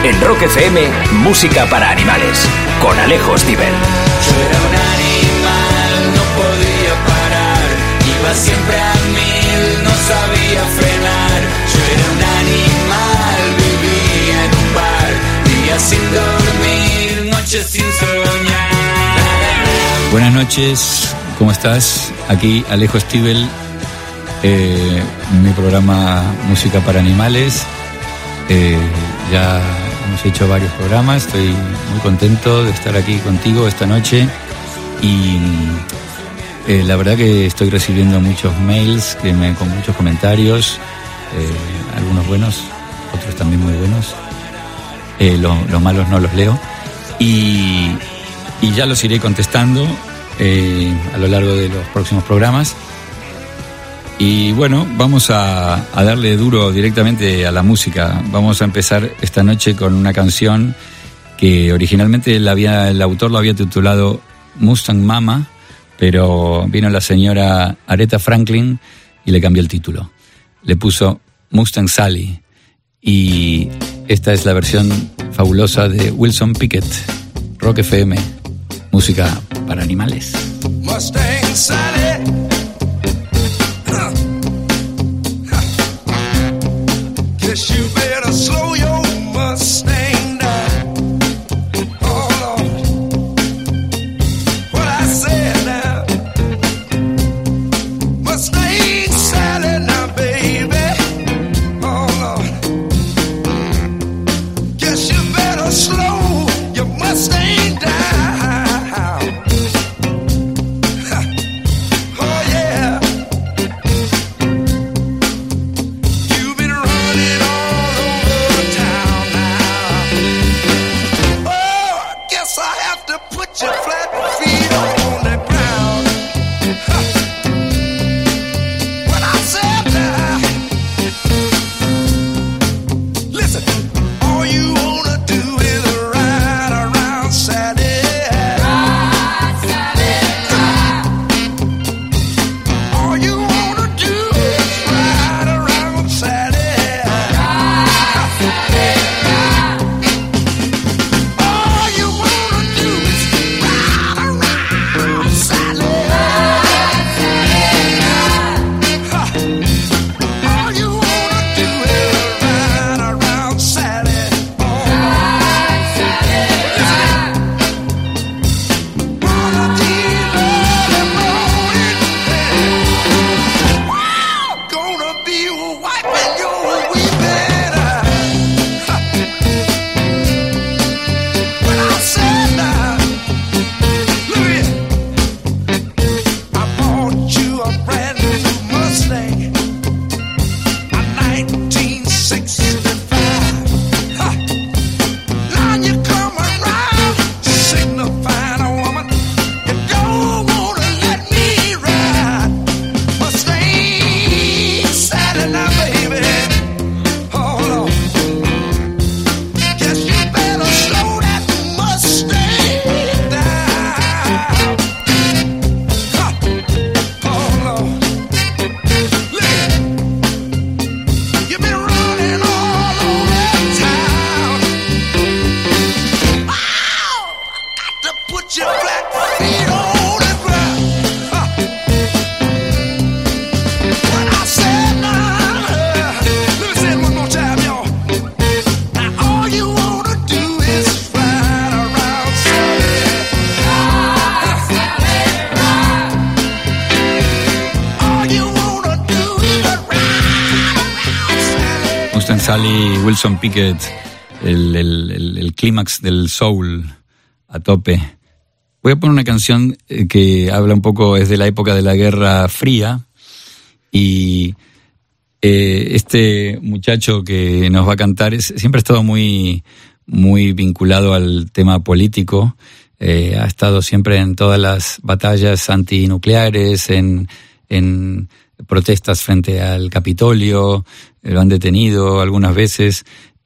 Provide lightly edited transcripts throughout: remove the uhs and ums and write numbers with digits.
En Rock FM, música para animales, con Alejo Stivel. Yo era un animal, no podía parar, iba siempre a mil, no sabía frenar. Yo era un animal, vivía en un bar, días sin dormir, noches sin soñar. Buenas noches, ¿cómo estás? Aquí Alejo Stivel, mi programa Música para Animales. Ya hemos hecho varios programas, estoy muy contento de estar aquí contigo esta noche y la verdad que estoy recibiendo muchos mails con muchos comentarios, algunos buenos, otros también muy buenos, los malos no los leo y ya los iré contestando a lo largo de los próximos programas. Y bueno, vamos a darle duro directamente a la música. Vamos a empezar esta noche con una canción que originalmente el autor lo había titulado Mustang Mama, pero vino la señora Aretha Franklin y le cambió el título. Le puso Mustang Sally. Y esta es la versión fabulosa de Wilson Pickett, Rock FM, música para animales. Mustang Sally. Guess you better slow your Mustang down. Oh Lord, what I said now. Mustang Sally now, baby. Oh Lord, guess you better slow your Mustang down. Oh yeah. Sally, Wilson Pickett, el clímax del soul a tope. Voy a poner una canción que habla un poco, es de la época de la Guerra Fría, y este muchacho que nos va a cantar siempre ha estado muy, muy vinculado al tema político, ha estado siempre en todas las batallas antinucleares, en protestas frente al Capitolio, lo han detenido algunas veces.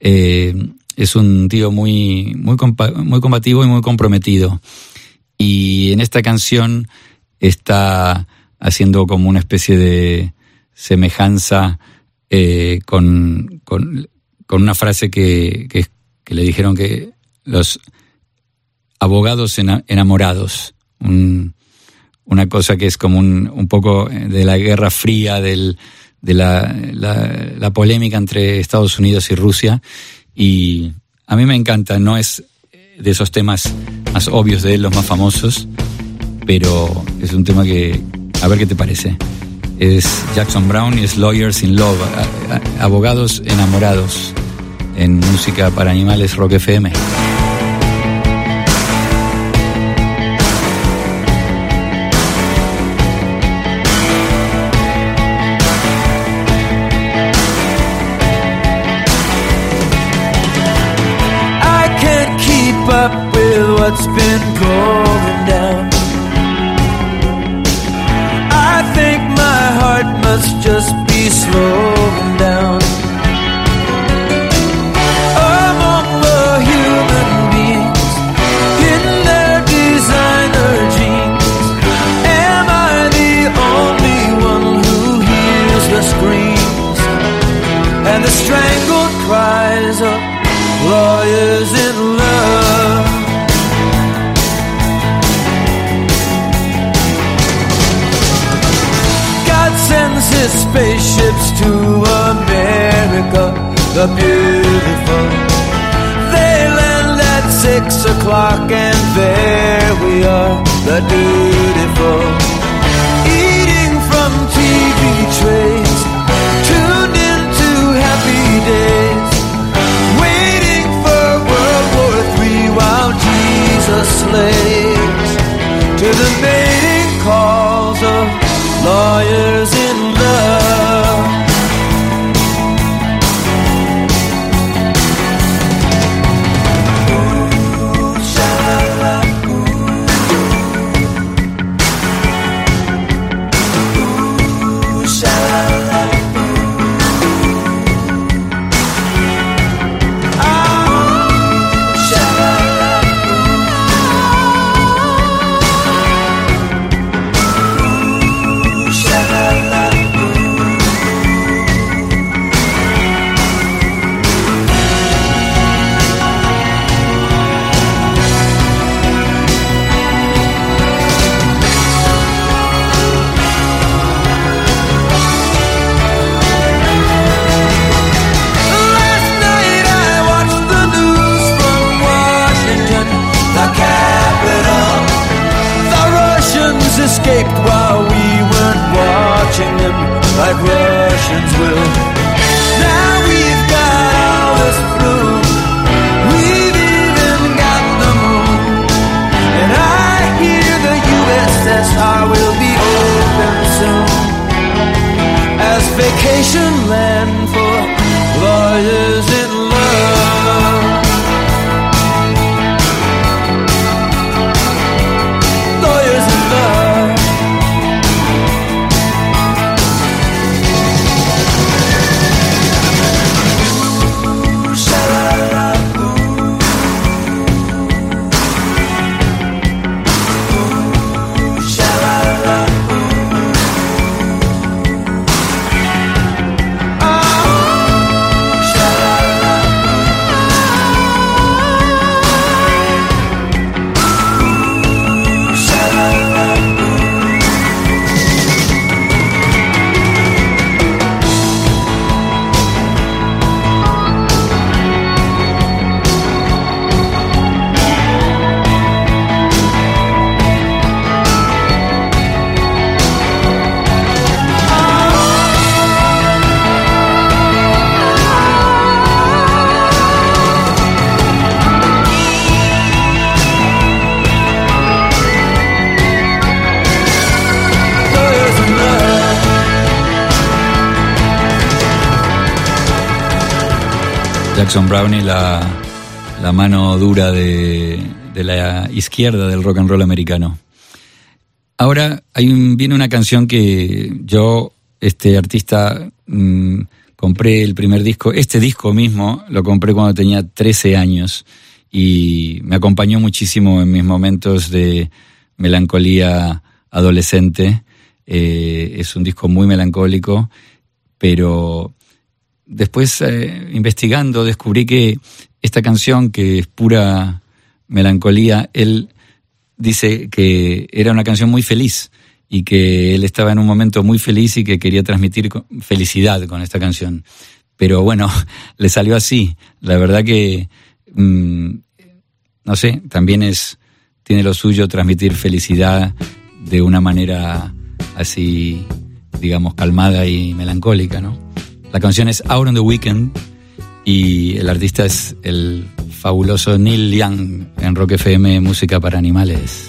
Es un tío muy combativo y muy comprometido. Y en esta canción está haciendo como una especie de semejanza con una frase que que le dijeron que los abogados enamorados, una cosa que es como un poco de la Guerra Fría, de la polémica entre Estados Unidos y Rusia, y a mí me encanta, no es de esos temas más obvios de él, los más famosos, pero es un tema que, a ver qué te parece. Es Jackson Browne y es Lawyers in Love, abogados enamorados, en Música para Animales, Rock FM. What's been going down? I think my heart must just be slowing down. Among the human beings in their designer jeans, am I the only one who hears the screams and the strangled cries of lawyers in love? Sends his spaceships to America, the beautiful. They land at 6 o'clock and there we are, the dutiful. Eating from TV trays, tuned into happy days, waiting for World War III while Jesus slays to the mating calls of lawyers in love. Ooh, sha-la-la, ooh, sha-la-la, ah, sha-la-la, ooh, sha-la-la. Escaped while we weren't watching them like Russians will. Now we've got all this flu, we've even got the moon, and I hear the USSR will be open soon as vacation land for lawyers in love. Lawyers in love. Jackson Browne, la mano dura de la izquierda del rock and roll americano. Ahora viene una canción que yo, artista, compré el primer disco. Este disco mismo lo compré cuando tenía 13 años y me acompañó muchísimo en mis momentos de melancolía adolescente. Es un disco muy melancólico, pero después investigando descubrí que esta canción, que es pura melancolía, él dice que era una canción muy feliz y que él estaba en un momento muy feliz y que quería transmitir felicidad con esta canción. Pero bueno, le salió así. La verdad que, no sé, también tiene lo suyo transmitir felicidad de una manera así, digamos, calmada y melancólica, ¿no? La canción es Out on the Weekend y el artista es el fabuloso Neil Young en Rock FM, música para animales.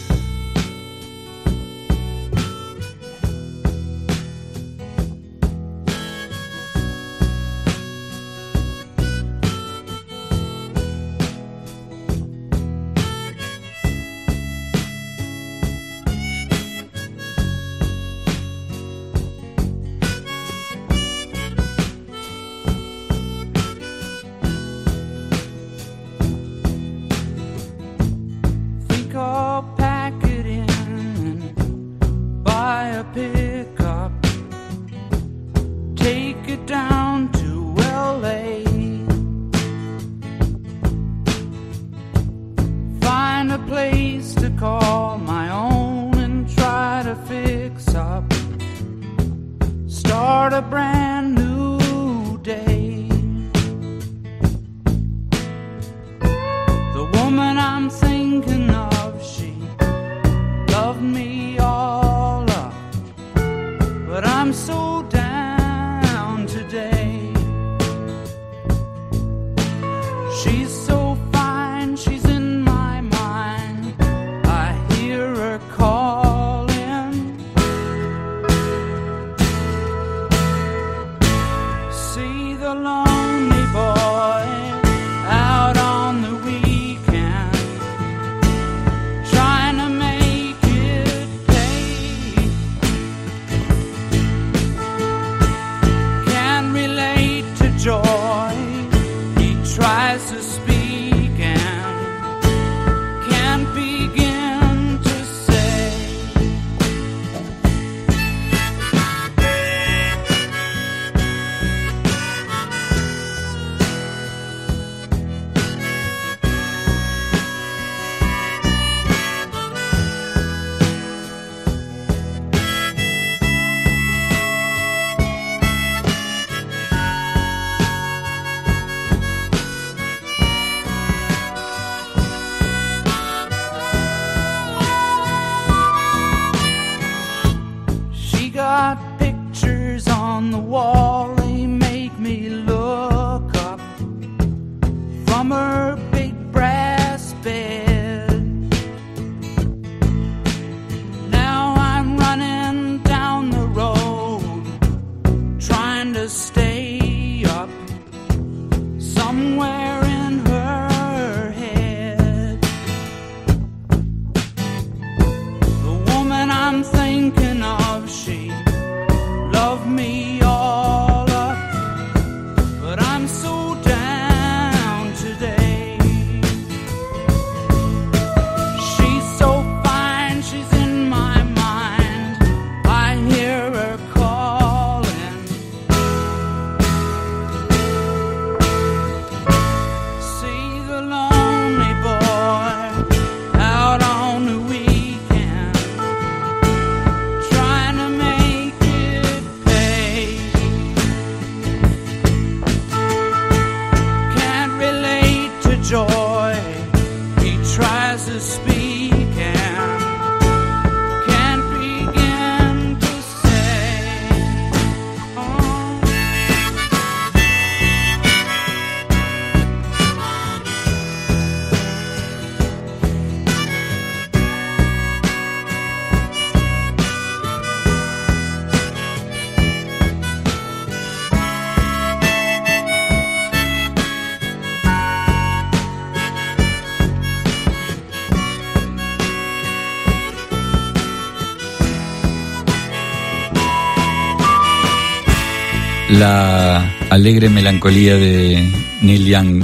La alegre melancolía de Neil Young,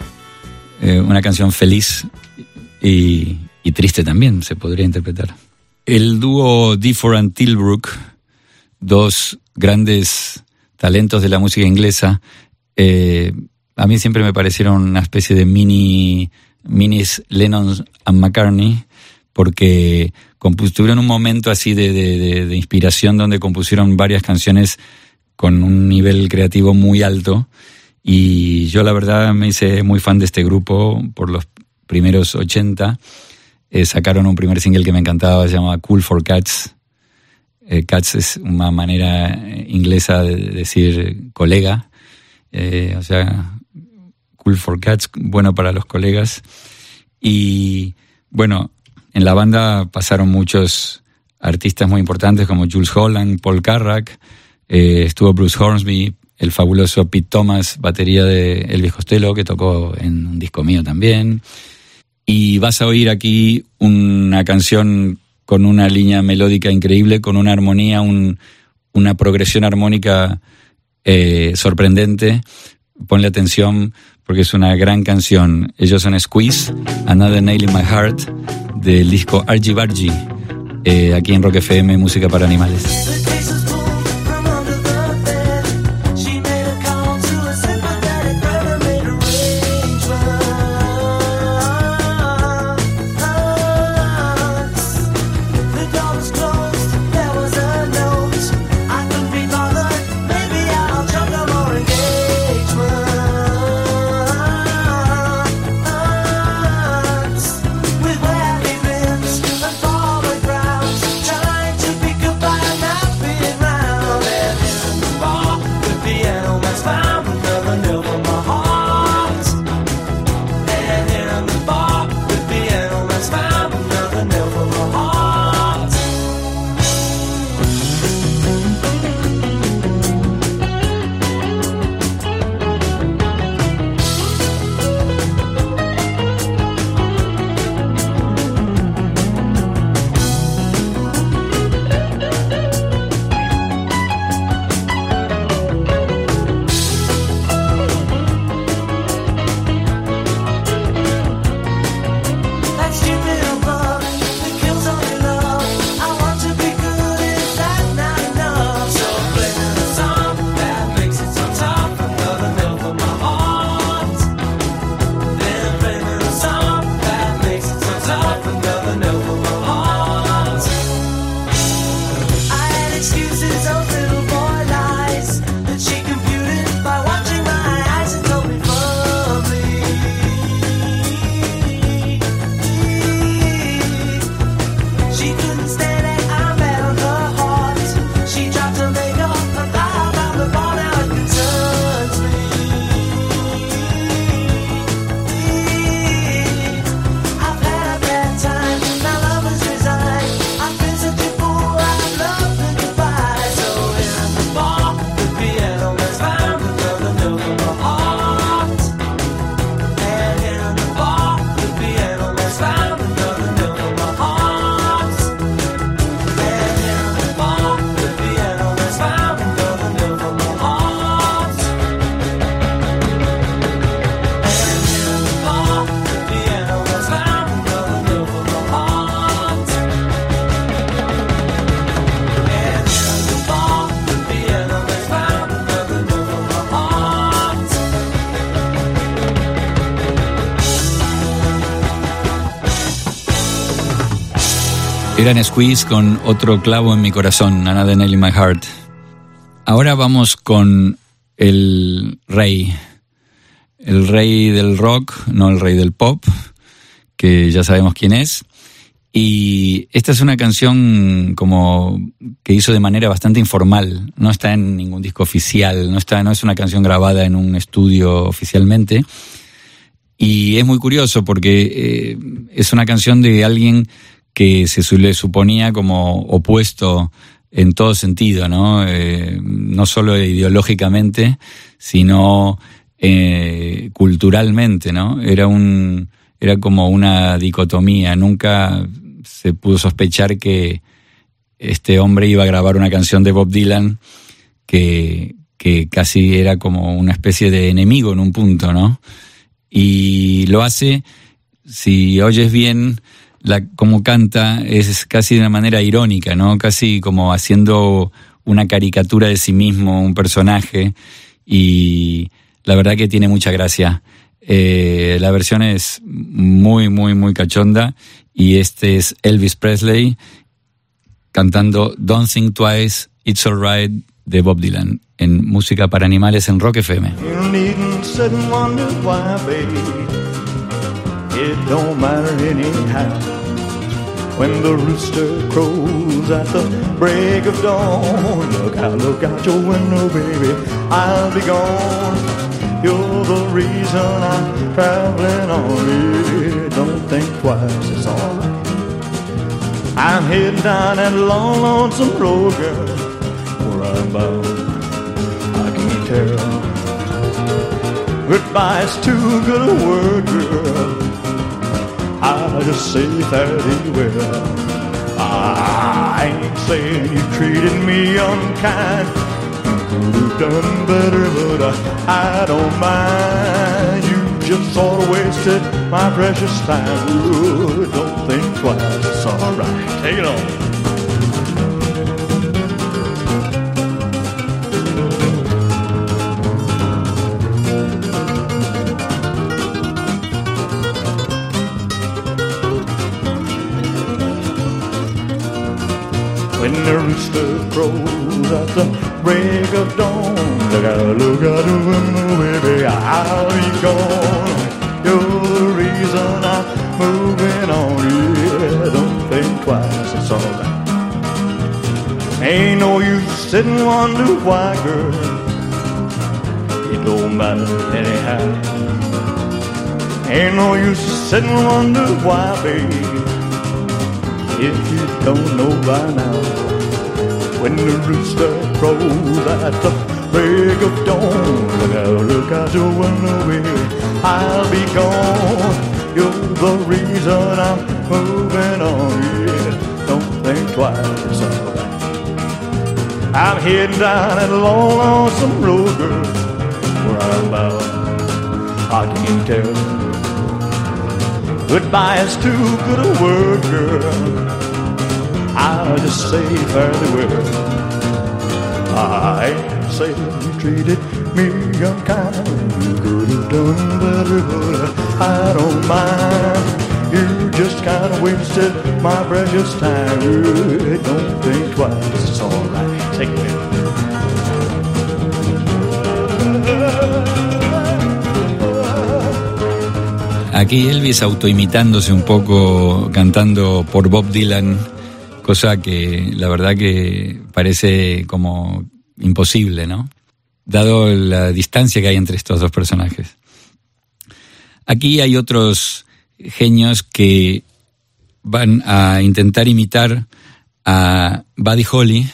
una canción feliz y triste también se podría interpretar. El dúo Difford and Tilbrook, dos grandes talentos de la música inglesa, a mí siempre me parecieron una especie de minis Lennon and McCartney, porque tuvieron un momento así de inspiración donde compusieron varias canciones con un nivel creativo muy alto, y yo la verdad me hice muy fan de este grupo por los primeros 80. Sacaron un primer single que me encantaba, se llamaba Cool for Cats. Cats es una manera inglesa de decir colega, o sea, Cool for Cats, bueno para los colegas. Y bueno, en la banda pasaron muchos artistas muy importantes como Jools Holland, Paul Carrack, estuvo Bruce Hornsby, el fabuloso Pete Thomas, batería de Elvis Costello, que tocó en un disco mío también. Y vas a oír aquí una canción con una línea melódica increíble, con una armonía, una progresión armónica sorprendente. Ponle atención porque es una gran canción. Ellos son Squeeze, Another Nail in My Heart, del disco Argy Bargy, aquí en Rock FM, música para animales. Eran Squeeze con Otro clavo en mi corazón, Another Nail in My Heart. Ahora vamos con el rey del rock, no el rey del pop, que ya sabemos quién es. Y esta es una canción como que hizo de manera bastante informal, no está en ningún disco oficial, no es una canción grabada en un estudio oficialmente. Y es muy curioso porque es una canción de alguien que se le suponía como opuesto en todo sentido, ¿no? No solo ideológicamente, sino culturalmente, ¿no? Era como una dicotomía. Nunca se pudo sospechar que este hombre iba a grabar una canción de Bob Dylan que casi era como una especie de enemigo en un punto, ¿no? Y lo hace, si oyes bien como canta, es casi de una manera irónica, ¿no? Casi como haciendo una caricatura de sí mismo, un personaje, y la verdad que tiene mucha gracia. La versión es muy, muy, muy cachonda, y este es Elvis Presley cantando Don't Think Twice, It's Alright de Bob Dylan en Música para Animales en Rock FM. You needn't sit and wonder why, baby. It don't matter anyhow. When the rooster crows at the break of dawn, look out your window, baby, I'll be gone. You're the reason I'm traveling on. Yeah, don't think twice, it's alright. I'm heading down that long, lonesome road, girl, where I'm bound, I can't tell. Goodbye's too good a word, girl, I'll just say fairly well. I ain't saying you treated me unkind, you could have done better, but I don't mind. You just sort of wasted my precious time. Ooh, don't think twice, it's alright. Take it on. When the rooster crows at the break of dawn, look out the window, baby, I'll be gone. You're the reason I'm moving on, yeah, don't think twice, it's alright. Ain't no use sitting and wonder why, girl, it don't matter anyhow. Ain't no use sitting and wonder why, baby, if you don't know by now. When the rooster crows at the break of dawn, look out your window, baby, I'll be gone. You're the reason I'm moving on, yeah, don't think twice, it's alright. I'm heading down that long, lonesome road, girl, where I'm bound, I can't tell. Goodbye is too good a word, girl, I'll just say fairly well. I ain't saying you treated me unkind, you could have done better, but I don't mind. You just kind of wasted my precious time. You don't think twice, it's alright. Take it. Aquí Elvis autoimitándose un poco, cantando por Bob Dylan, cosa que la verdad que parece como imposible, ¿no? Dado la distancia que hay entre estos dos personajes. Aquí hay otros genios que van a intentar imitar a Buddy Holly,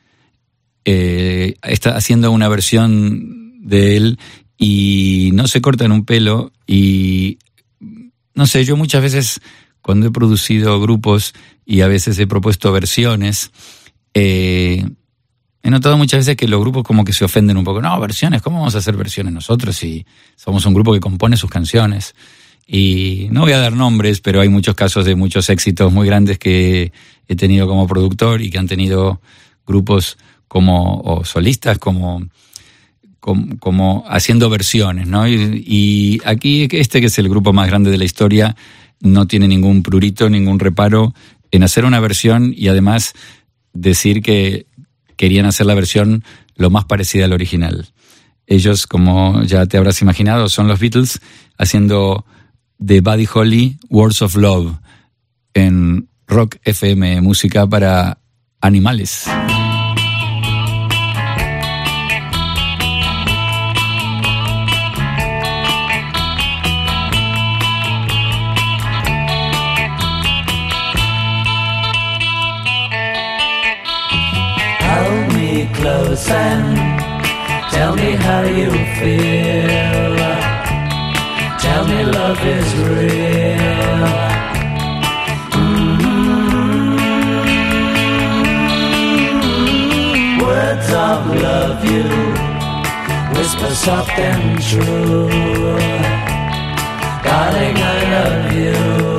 está haciendo una versión de él y no se cortan un pelo. Y no sé, yo muchas veces cuando he producido grupos y a veces he propuesto versiones, he notado muchas veces que los grupos como que se ofenden un poco. No, versiones, ¿cómo vamos a hacer versiones nosotros si somos un grupo que compone sus canciones? Y no voy a dar nombres, pero hay muchos casos de muchos éxitos muy grandes que he tenido como productor y que han tenido grupos como, o solistas como haciendo versiones, ¿no? Y aquí que es el grupo más grande de la historia, no tiene ningún prurito, ningún reparo en hacer una versión y además decir que querían hacer la versión lo más parecida al original. Ellos, como ya te habrás imaginado, son los Beatles haciendo de Buddy Holly Words of Love en Rock FM, música para animales. Hold me close and tell me how you feel. Tell me love is real. Words of love you whisper soft and true. Darling, I love you.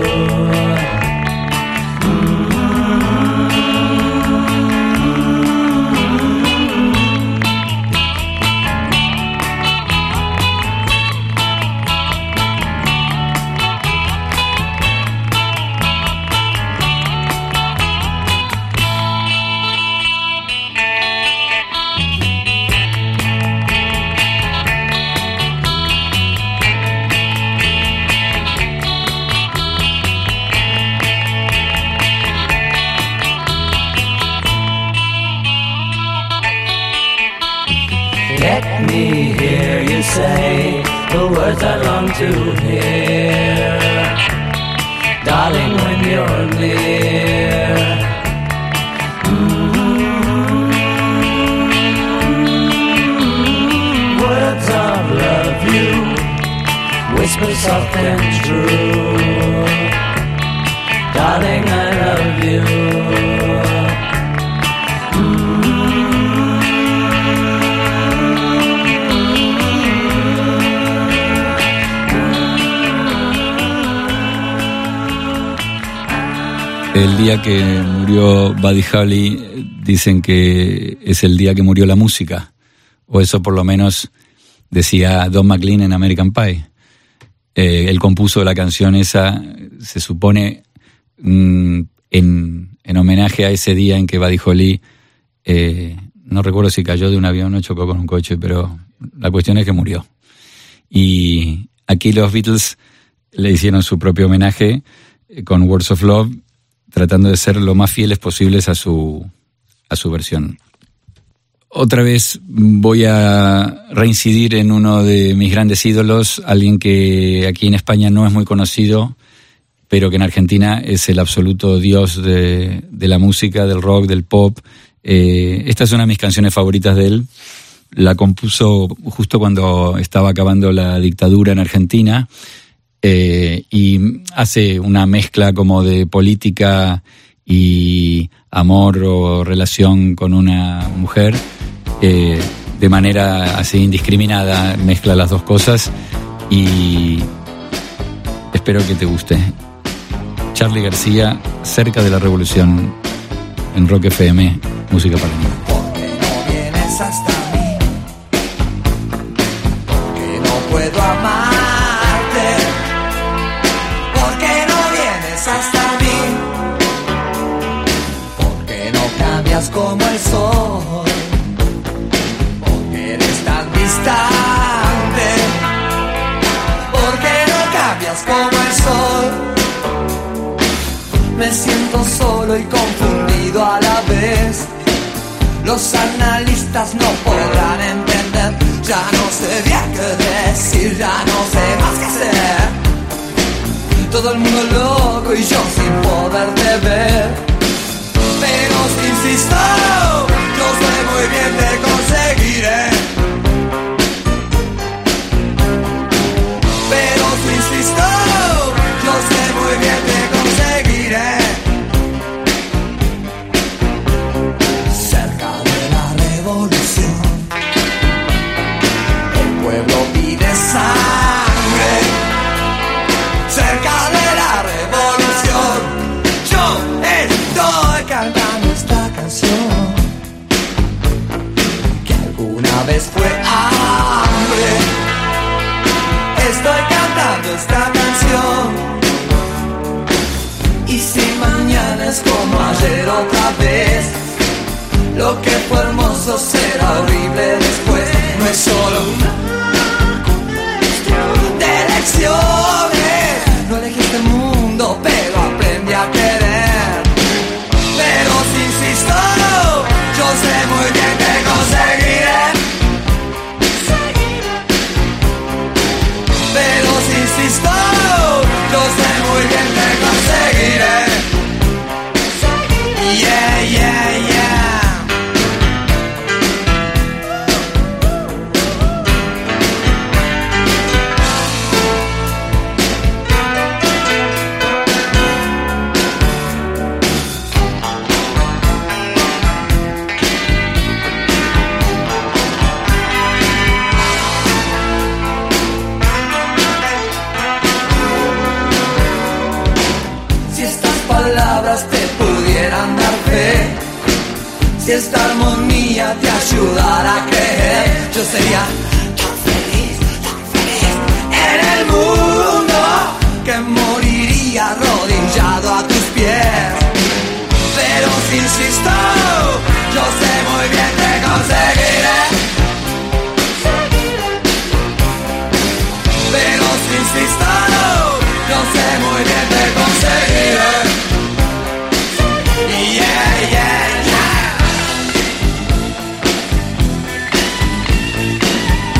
say the words I long to hear. Darling, when you're near. Words of love you whisper soft and true. Darling, I love you. El día que murió Buddy Holly dicen que es el día que murió la música, o eso por lo menos decía Don McLean en American Pie. Él compuso la canción esa, se supone, en homenaje a ese día en que Buddy Holly, no recuerdo si cayó de un avión o chocó con un coche, pero la cuestión es que murió. Y aquí los Beatles le hicieron su propio homenaje con Words of Love, tratando de ser lo más fieles posibles a su versión. Otra vez voy a reincidir en uno de mis grandes ídolos, alguien que aquí en España no es muy conocido, pero que en Argentina es el absoluto dios de la música, del rock, del pop. Esta es una de mis canciones favoritas de él. La compuso justo cuando estaba acabando la dictadura en Argentina. Y hace una mezcla como de política y amor o relación con una mujer, de manera así indiscriminada, mezcla las dos cosas y espero que te guste. Charly García, Cerca de la Revolución, en Rock FM, música para mí. ¿Por qué no vienes hasta mí? ¿Por qué no puedo amar? Hasta mí, porque no cambias como el sol, porque eres tan distante, porque no cambias como el sol. Me siento solo y confundido a la vez. Los analistas no podrán entender. Ya no sé bien qué decir, ya no sé más qué hacer. Todo el mundo loco y yo sin poderte ver. Pero si insisto, yo sé muy bien te conseguiré. Pero si insisto, yo sé muy bien te conseguiré. Cerca de la revolución, el pueblo pide sangre. Cerca de la revolución, yo estoy cantando esta canción que alguna vez fue hambre. Estoy cantando esta canción y si mañana es como ayer otra vez, lo que fue hermoso será horrible después. No es solo de elecciones. No elegí este mundo, pero aprendí a querer. Pero si insisto, yo sé muy bien que conseguiré. Pero si insisto, yo sé muy bien que conseguiré. Yeah, yeah, yeah. Te pudieran dar fe, si esta armonía te ayudara a creer, yo sería tan feliz en el mundo que moriría arrodillado a tus pies. Pero si insisto, yo sé muy bien que conseguiré. Pero si insisto, yo sé muy bien que conseguiré. Yeah, yeah, yeah.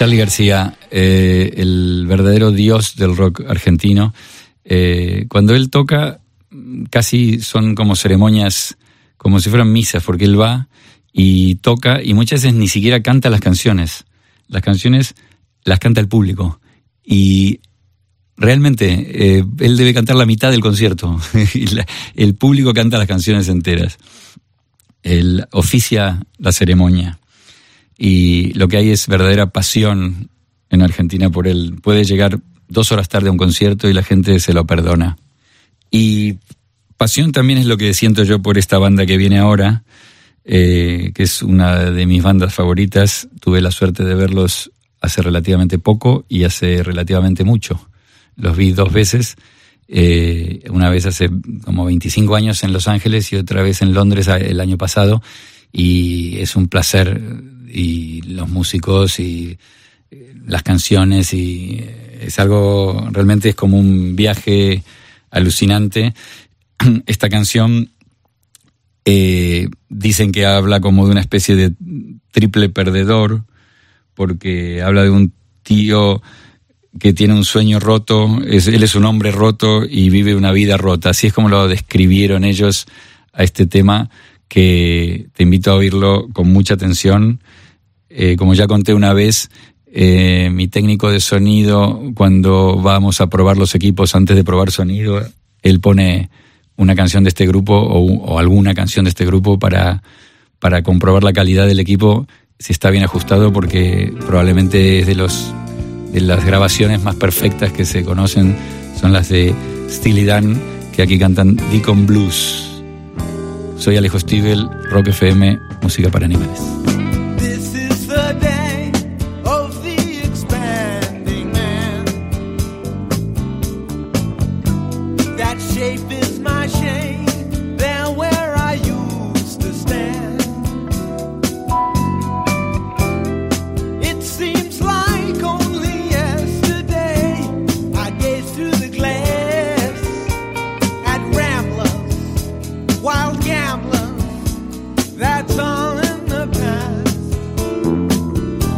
Charly García, el verdadero dios del rock argentino. Cuando él toca, casi son como ceremonias, como si fueran misas, porque él va y toca y muchas veces ni siquiera canta las canciones. Las canciones las canta el público. Y realmente él debe cantar la mitad del concierto. Y el público canta las canciones enteras. Él oficia la ceremonia. Y lo que hay es verdadera pasión en Argentina por él. Puede llegar 2 horas tarde a un concierto y la gente se lo perdona. Y pasión también es lo que siento yo por esta banda que viene ahora, que es una de mis bandas favoritas. Tuve la suerte de verlos hace relativamente poco y hace relativamente mucho. Los vi 2 veces, una vez hace como 25 años en Los Ángeles y otra vez en Londres el año pasado, y es un placer, y los músicos y las canciones, y es algo, realmente es como un viaje alucinante. Esta canción dicen que habla como de una especie de triple perdedor, porque habla de un tío que tiene un sueño roto, él es un hombre roto y vive una vida rota. Así es como lo describieron ellos a este tema, que te invito a oírlo con mucha atención. Como ya conté una vez, mi técnico de sonido, cuando vamos a probar los equipos, antes de probar sonido, él pone una canción de este grupo o alguna canción de este grupo para comprobar la calidad del equipo, si está bien ajustado, porque probablemente es de las grabaciones más perfectas que se conocen, son las de Steely Dan, que aquí cantan Deacon Blues. Soy Alejo Stivel, Rock FM, música para animales. That's all in the past.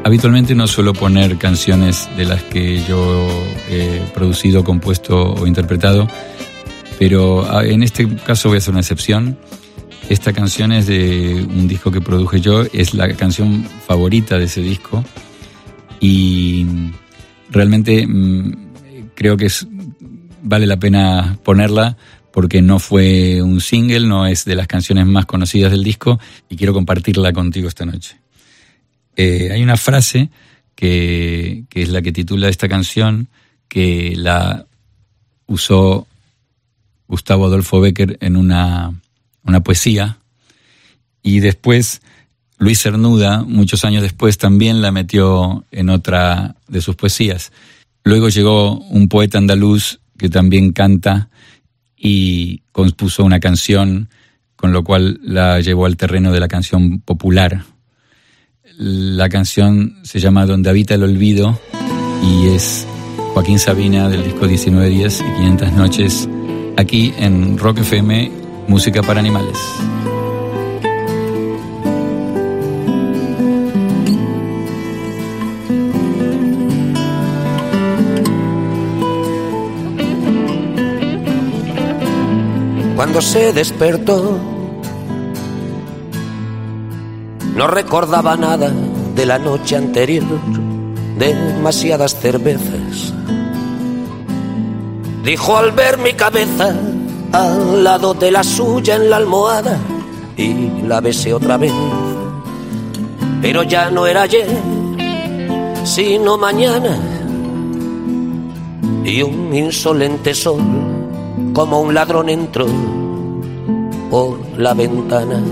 Habitualmente no suelo poner canciones de las que yo he producido, compuesto o interpretado, pero en este caso voy a hacer una excepción. Esta canción es de un disco que produje yo, es la canción favorita de ese disco y realmente creo que vale la pena ponerla porque no fue un single, no es de las canciones más conocidas del disco y quiero compartirla contigo esta noche. Hay una frase que es la que titula esta canción, que la usó Gustavo Adolfo Bécquer en una poesía, y después Luis Cernuda, muchos años después, también la metió en otra de sus poesías. Luego llegó un poeta andaluz que también canta y compuso una canción, con lo cual la llevó al terreno de la canción popular. La canción se llama Donde habita el olvido y es Joaquín Sabina del disco 19 días y 500 noches, aquí en Rock FM, música para animales. Cuando se despertó, no recordaba nada de la noche anterior, demasiadas cervezas. Dijo al ver mi cabeza al lado de la suya en la almohada, y la besé otra vez. Pero ya no era ayer, sino mañana, y un insolente sol como un ladrón entró por la ventana.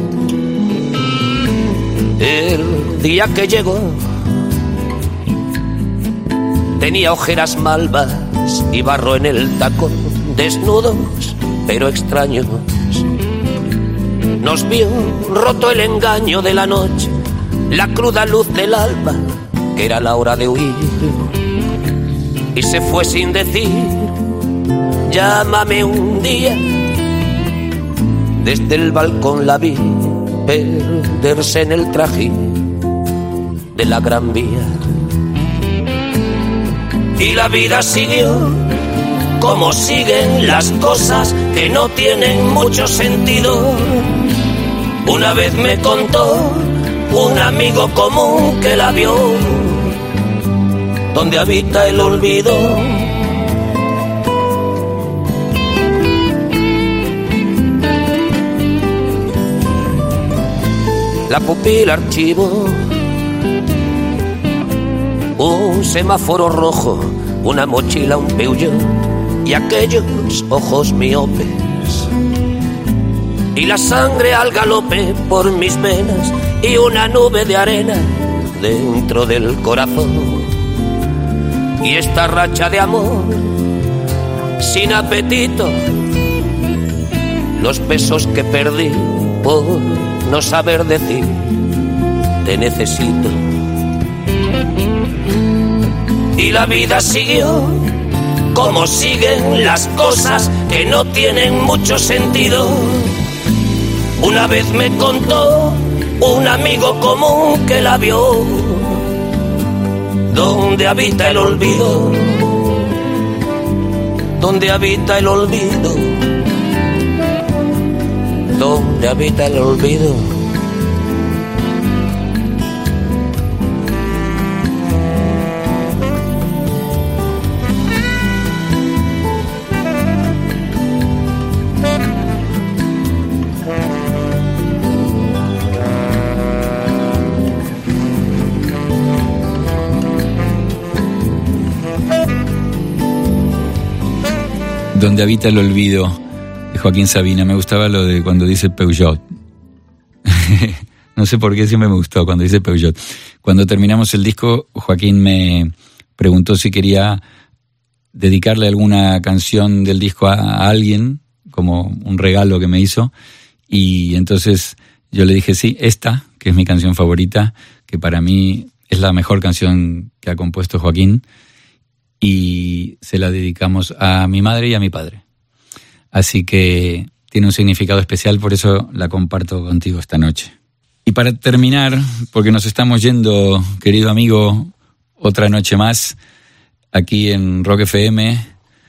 El día que llegó tenía ojeras malvas y barro en el tacón, desnudos pero extraños. Nos vio roto el engaño de la noche, la cruda luz del alba, que era la hora de huir, y se fue sin decir llámame un día. Desde el balcón la vi perderse en el trajín de la Gran Vía, y la vida siguió como siguen las cosas que no tienen mucho sentido. Una vez me contó un amigo común que la vio donde habita el olvido. La pupila archivó un semáforo rojo, una mochila, un Peugeot y aquellos ojos miopes, y la sangre al galope por mis venas y una nube de arena dentro del corazón, y esta racha de amor sin apetito, los besos que perdí por no saber decir te necesito. Y la vida siguió como siguen las cosas que no tienen mucho sentido. Una vez me contó un amigo común que la vio donde habita el olvido, donde habita el olvido, donde habita el olvido. Donde habita el olvido, de Joaquín Sabina. Me gustaba lo de cuando dice Peugeot. No sé por qué siempre me gustó cuando dice Peugeot. Cuando terminamos el disco, Joaquín me preguntó si quería dedicarle alguna canción del disco a alguien, como un regalo que me hizo. Y entonces yo le dije sí, esta, que es mi canción favorita, que para mí es la mejor canción que ha compuesto Joaquín, y se la dedicamos a mi madre y a mi padre. Así que tiene un significado especial, por eso la comparto contigo esta noche. Y para terminar, porque nos estamos yendo, querido amigo, otra noche más, aquí en Rock FM,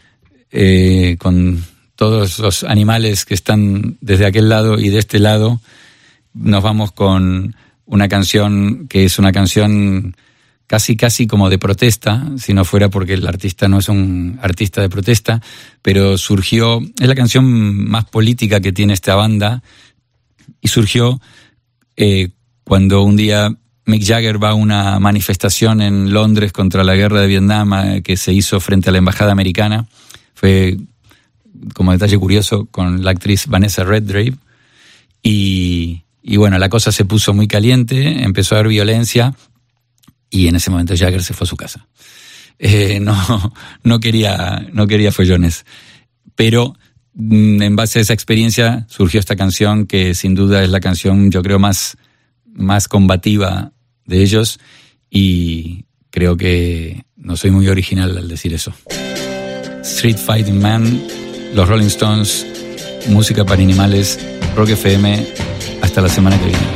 con todos los animales que están desde aquel lado y de este lado, nos vamos con una canción que es una canción casi como de protesta, si no fuera porque el artista no es un artista de protesta, pero surgió, es la canción más política que tiene esta banda, y surgió cuando un día Mick Jagger va a una manifestación en Londres contra la guerra de Vietnam que se hizo frente a la embajada americana. Fue, como detalle curioso, con la actriz Vanessa Redgrave, y bueno, la cosa se puso muy caliente, empezó a haber violencia, y en ese momento Jagger se fue a su casa. No quería follones, pero en base a esa experiencia surgió esta canción, que sin duda es la canción, yo creo, más combativa de ellos, y creo que no soy muy original al decir eso. Street Fighting Man, los Rolling Stones, música para animales, Rock FM. Hasta la semana que viene.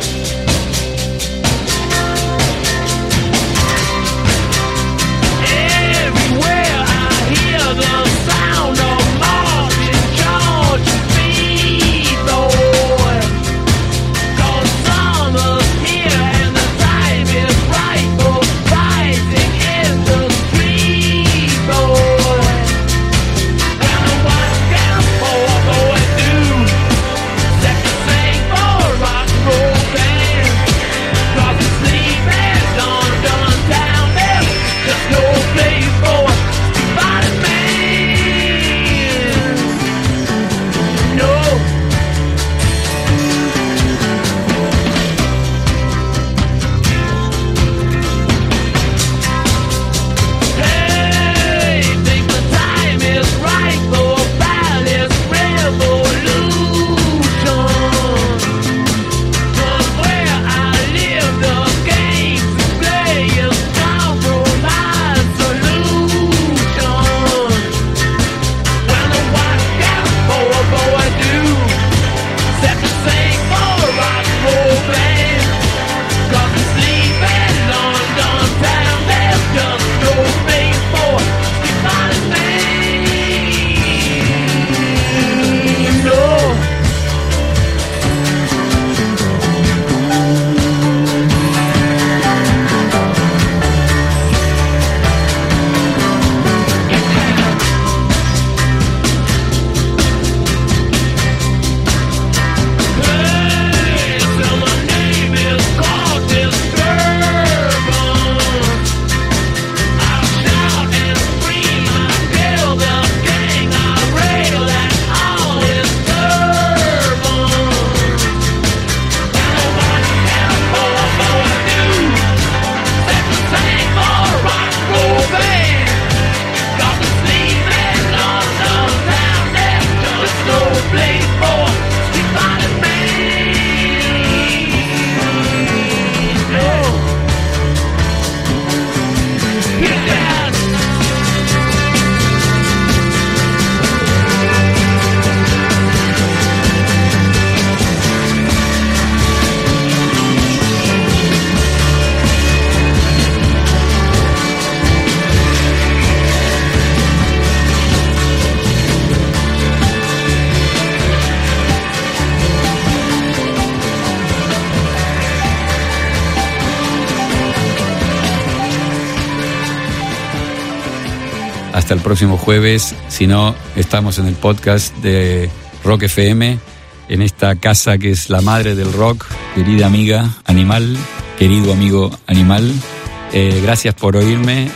Hasta el próximo jueves. Si no, estamos en el podcast de Rock FM, en esta casa que es la madre del rock. Querida amiga animal, querido amigo animal, gracias por oírme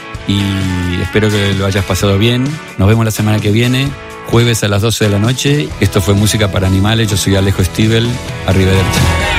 y espero que lo hayas pasado bien. Nos vemos la semana que viene, jueves a las 12 de la noche. Esto fue Música para Animales. Yo soy Alejo Stivel. Arrivederci.